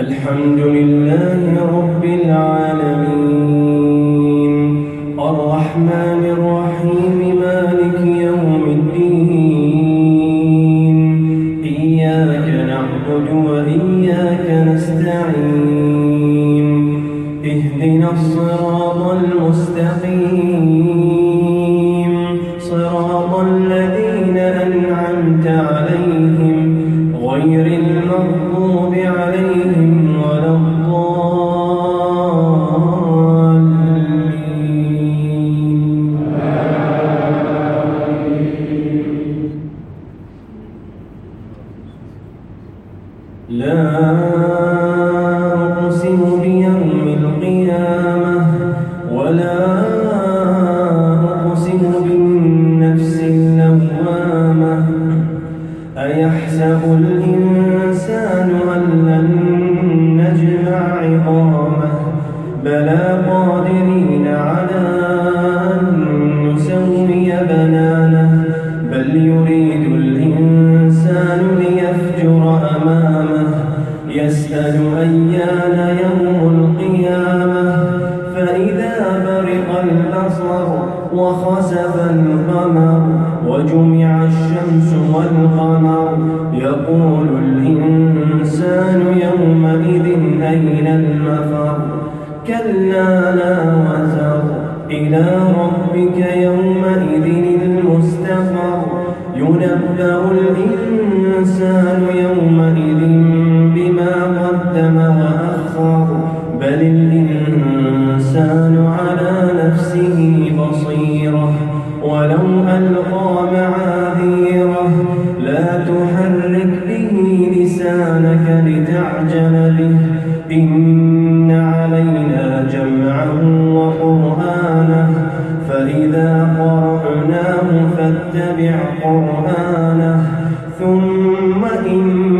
الحمد لله رب العالمين الرحمن الرحيم مالك يوم الدين إياك نعبد وإياك نستعين اهدنا الصراط المستقيم صراط الذين أنعمت عليهم غير المغضوب عليهم ولا الضالين. لا أقسم بيوم القيامة ولا أقسم بالنفس اللوامة أيحسب الإنسان أن لن نجمع عظامه بلى قادرين على أن نسوي بنانه بل يريد الإنسان ليفجر أمامه يسأل أيان يوم القيامة فإذا برق البصر وخسف القمر وجمع الشمس والقمر يقول الإنسان يومئذ أين المفر كلا لا وزر إلى ربك يومئذ المستقر ينبأ الإنسان يومئذ بما قدم وأخر بل الإنسان على نفسه بصيرة ولو ألقى معاذيره لا تحرك به لسانك لتعجل به إن علينا جمعه وقرآنه فإذا قرأناه فاتبع قرآنه ثم إن